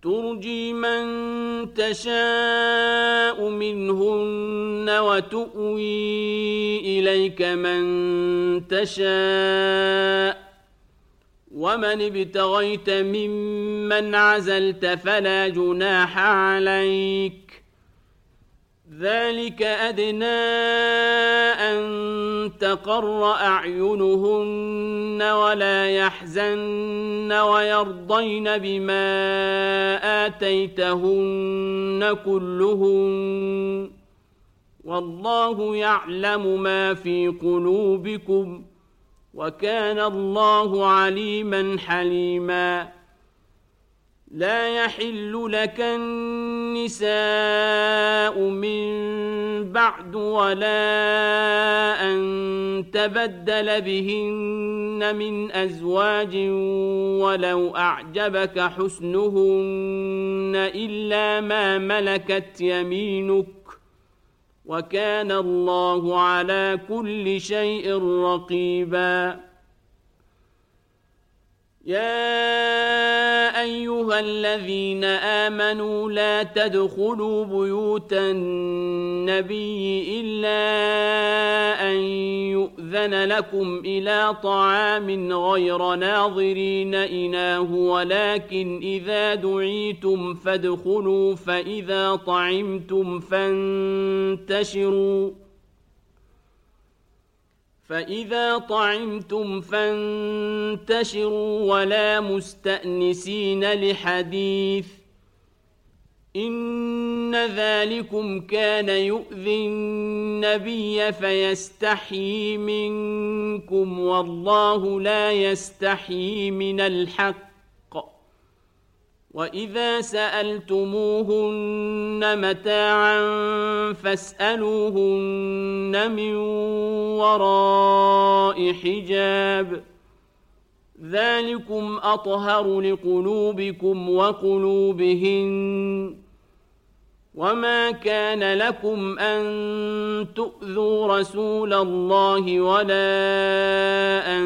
ترجي من تشاء منهن وتؤوي إليك من تشاء ومن ابتغيت ممن عزلت فلا جناح عليك ذلك أدنى أن تقر أعينهن ولا يحزن ويرضين بما آتيتهن كلهن والله يعلم ما في قلوبكم وكان الله عليما حليما لا يحل لك النساء من بعد ولا أن تبدل بهن من أزواج ولو أعجبك حسنهن إلا ما ملكت يمينك وكان الله على كل شيء رقيبا يا أيها الذين آمنوا لا تدخلوا بيوت النبي إلا أن يؤذن لكم إلى طعام غير ناظرين إناه ولكن إذا دعيتم فادخلوا فإذا طعمتم فانتشروا ولا مستأنسين لحديث إن ذلكم كان يؤذي النبي فيستحيي منكم والله لا يستحيي من الحق وإذا سألتموهن متاعا فاسألوهن من وراء حجاب ذلكم أطهر لقلوبكم وقلوبهن وما كان لكم أن تؤذوا رسول الله ولا أن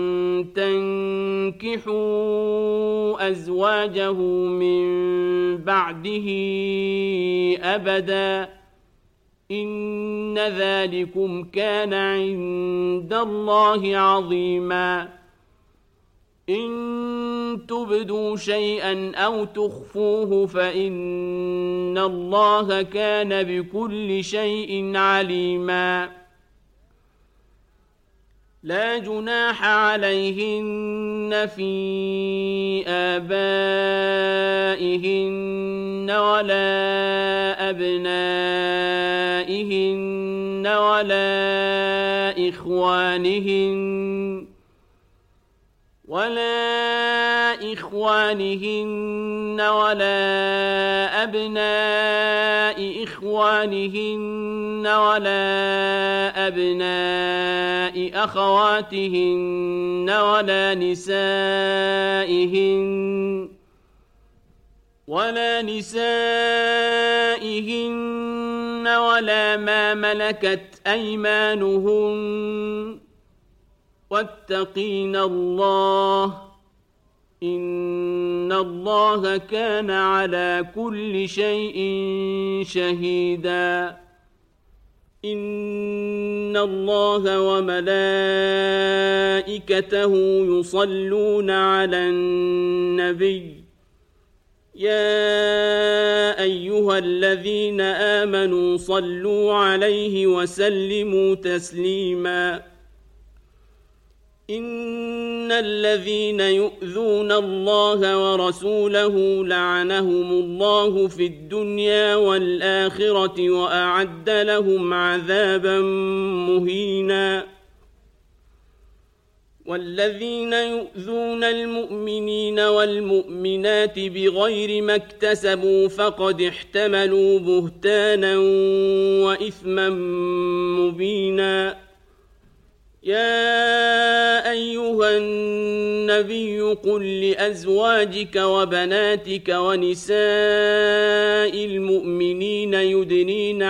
تنكحوا أزواجه من بعده أبدا إن ذلكم كان عند الله عظيما إن تبدوا شيئا أو تخفوه فإن الله كان بكل شيء عليما لا جناح عليهن في آبائهن ولا أبنائهن ولا إخوانهن ولا أبناء إخوانهن ولا أبناء أخواتهن ولا نسائهن ولا ما ملكت أيمانهن واتقين الله إن الله كان على كل شيء شهيدا إن الله وملائكته يصلون على النبي يا أيها الذين آمنوا صلوا عليه وسلموا تسليما إن الذين يؤذون الله ورسوله لعنهم الله في الدنيا والآخرة وأعد لهم عذابا مهينا والذين يؤذون المؤمنين والمؤمنات بغير ما اكتسبوا فقد احتملوا بهتانا وإثما مبينا يا أيها النبي قل لأزواجك وبناتك ونساء المؤمنين يدنين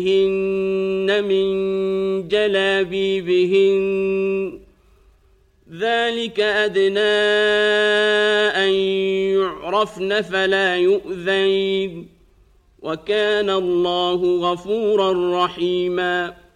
عليهن من جلابيبهن ذلك أدنى أن يعرفن فلا يؤذين وكان الله غفورا رحيما